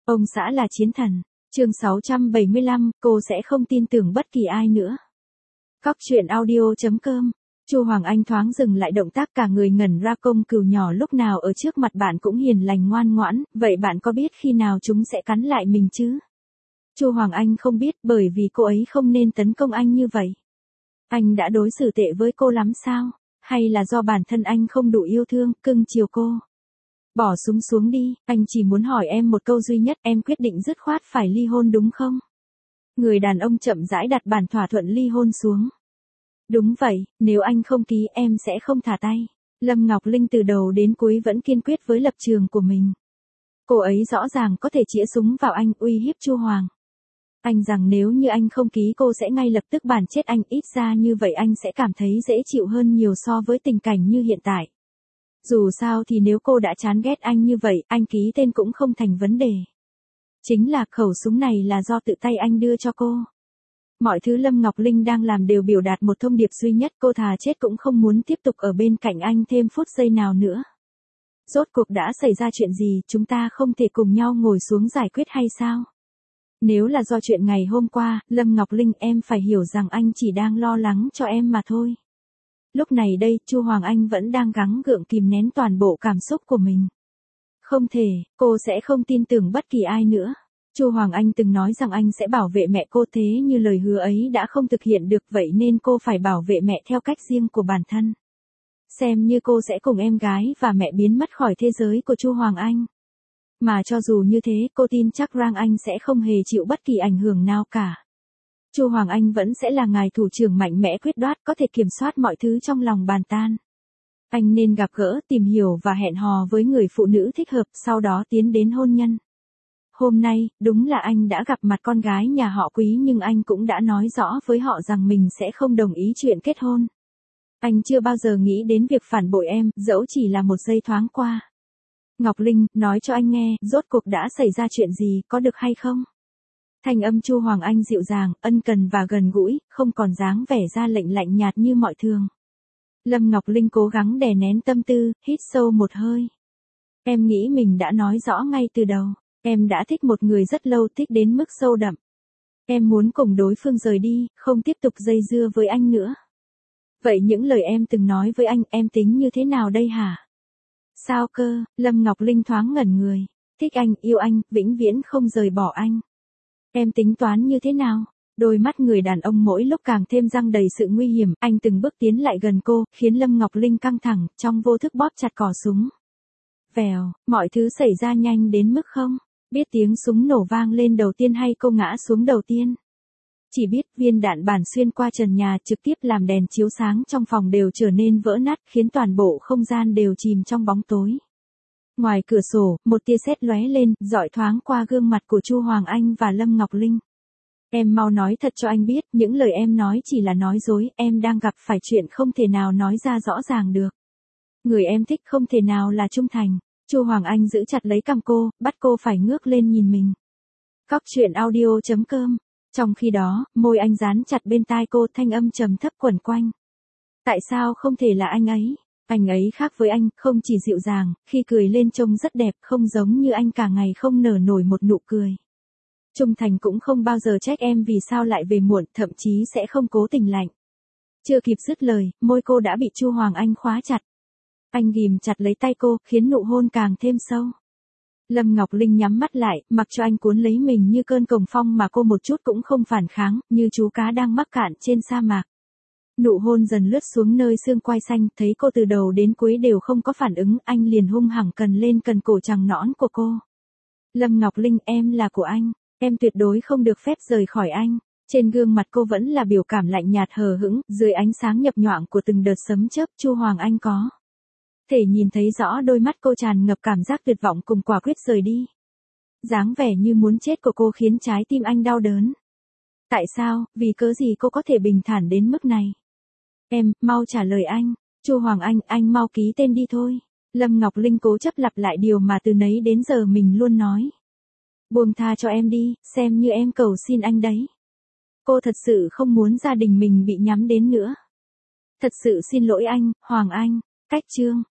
Ông xã là chiến thần. Chương 675, cô sẽ không tin tưởng bất kỳ ai nữa. Cóc truyện audio.com. Chu Hoàng Anh thoáng dừng lại động tác, cả người ngẩn ra. Công cừu nhỏ lúc nào ở trước mặt bạn cũng hiền lành ngoan ngoãn, vậy bạn có biết khi nào chúng sẽ cắn lại mình chứ? Chu Hoàng Anh không biết, bởi vì cô ấy không nên tấn công anh như vậy. Anh đã đối xử tệ với cô lắm sao? Hay là do bản thân anh không đủ yêu thương, cưng chiều cô? Bỏ súng xuống đi, anh chỉ muốn hỏi em một câu duy nhất, em quyết định dứt khoát phải ly hôn đúng không? Người đàn ông chậm rãi đặt bản thỏa thuận ly hôn xuống. Đúng vậy, nếu anh không ký em sẽ không thả tay. Lâm Ngọc Linh từ đầu đến cuối vẫn kiên quyết với lập trường của mình. Cô ấy rõ ràng có thể chĩa súng vào anh, uy hiếp Chu Hoàng Anh rằng nếu như anh không ký cô sẽ ngay lập tức bắn chết anh, ít ra như vậy anh sẽ cảm thấy dễ chịu hơn nhiều so với tình cảnh như hiện tại. Dù sao thì nếu cô đã chán ghét anh như vậy, anh ký tên cũng không thành vấn đề. Chính là khẩu súng này là do tự tay anh đưa cho cô. Mọi thứ Lâm Ngọc Linh đang làm đều biểu đạt một thông điệp duy nhất, cô thà chết cũng không muốn tiếp tục ở bên cạnh anh thêm phút giây nào nữa. Rốt cuộc đã xảy ra chuyện gì, chúng ta không thể cùng nhau ngồi xuống giải quyết hay sao? Nếu là do chuyện ngày hôm qua, Lâm Ngọc Linh, em phải hiểu rằng anh chỉ đang lo lắng cho em mà thôi. Lúc này đây, Chu Hoàng Anh vẫn đang gắng gượng kìm nén toàn bộ cảm xúc của mình. Không thể, cô sẽ không tin tưởng bất kỳ ai nữa. Chu Hoàng Anh từng nói rằng anh sẽ bảo vệ mẹ cô, thế như lời hứa ấy đã không thực hiện được, vậy nên cô phải bảo vệ mẹ theo cách riêng của bản thân. Xem như cô sẽ cùng em gái và mẹ biến mất khỏi thế giới của Chu Hoàng Anh. Mà cho dù như thế, cô tin chắc rằng anh sẽ không hề chịu bất kỳ ảnh hưởng nào cả. Chu Hoàng Anh vẫn sẽ là ngài thủ trưởng mạnh mẽ quyết đoán, có thể kiểm soát mọi thứ trong lòng bàn tay. Anh nên gặp gỡ, tìm hiểu và hẹn hò với người phụ nữ thích hợp, sau đó tiến đến hôn nhân. Hôm nay, đúng là anh đã gặp mặt con gái nhà họ Quý, nhưng anh cũng đã nói rõ với họ rằng mình sẽ không đồng ý chuyện kết hôn. Anh chưa bao giờ nghĩ đến việc phản bội em, dẫu chỉ là một giây thoáng qua. Ngọc Linh, nói cho anh nghe, rốt cuộc đã xảy ra chuyện gì, có được hay không? Thanh âm Chu Hoàng Anh dịu dàng, ân cần và gần gũi, không còn dáng vẻ ra lệnh lạnh nhạt như mọi thường. Lâm Ngọc Linh cố gắng đè nén tâm tư, hít sâu một hơi. Em nghĩ mình đã nói rõ ngay từ đầu. Em đã thích một người rất lâu, thích đến mức sâu đậm. Em muốn cùng đối phương rời đi, không tiếp tục dây dưa với anh nữa. Vậy những lời em từng nói với anh, em tính như thế nào đây hả? Sao cơ? Lâm Ngọc Linh thoáng ngẩn người. Thích anh, yêu anh, vĩnh viễn không rời bỏ anh. Em tính toán như thế nào? Đôi mắt người đàn ông mỗi lúc càng thêm răng đầy sự nguy hiểm, anh từng bước tiến lại gần cô, khiến Lâm Ngọc Linh căng thẳng, trong vô thức bóp chặt cò súng. Vèo, mọi thứ xảy ra nhanh đến mức không biết tiếng súng nổ vang lên đầu tiên hay cô ngã xuống đầu tiên. Chỉ biết viên đạn bắn xuyên qua trần nhà, trực tiếp làm đèn chiếu sáng trong phòng đều trở nên vỡ nát, khiến toàn bộ không gian đều chìm trong bóng tối. Ngoài cửa sổ, một tia sét lóe lên, rọi thoáng qua gương mặt của Chu Hoàng Anh và Lâm Ngọc Linh. Em mau nói thật cho anh biết, những lời em nói chỉ là nói dối, em đang gặp phải chuyện không thể nào nói ra rõ ràng được. Người em thích không thể nào là trung thành. Chu Hoàng Anh giữ chặt lấy cằm cô, bắt cô phải ngước lên nhìn mình. Cóc truyện audio.com. Trong khi đó, môi anh dán chặt bên tai cô, thanh âm trầm thấp quẩn quanh. Tại sao không thể là anh ấy? Anh ấy khác với anh, không chỉ dịu dàng, khi cười lên trông rất đẹp, không giống như anh cả ngày không nở nổi một nụ cười. Trung thành cũng không bao giờ trách em vì sao lại về muộn, thậm chí sẽ không cố tình lạnh. Chưa kịp dứt lời, môi cô đã bị Chu Hoàng Anh khóa chặt. Anh ghim chặt lấy tay cô, khiến nụ hôn càng thêm sâu. Lâm Ngọc Linh nhắm mắt lại, mặc cho anh cuốn lấy mình như cơn cuồng phong mà cô một chút cũng không phản kháng, như chú cá đang mắc cạn trên sa mạc. Nụ hôn dần lướt xuống nơi xương quai xanh, thấy cô từ đầu đến cuối đều không có phản ứng, anh liền hung hăng cần lên cần cổ trắng nõn của cô. Lâm Ngọc Linh, em là của anh, em tuyệt đối không được phép rời khỏi anh. Trên gương mặt cô vẫn là biểu cảm lạnh nhạt hờ hững, dưới ánh sáng nhập nhoạng của từng đợt sấm chớp, Chu Hoàng Anh có thể nhìn thấy rõ đôi mắt cô tràn ngập cảm giác tuyệt vọng cùng quả quyết rời đi. Dáng vẻ như muốn chết của cô khiến trái tim anh đau đớn. Tại sao, vì cớ gì cô có thể bình thản đến mức này? Em, mau trả lời anh. Chu Hoàng anh mau ký tên đi thôi. Lâm Ngọc Linh cố chấp lặp lại điều mà từ nấy đến giờ mình luôn nói. Buông tha cho em đi, xem như em cầu xin anh đấy. Cô thật sự không muốn gia đình mình bị nhắm đến nữa. Thật sự xin lỗi anh, Hoàng Anh. Cách chương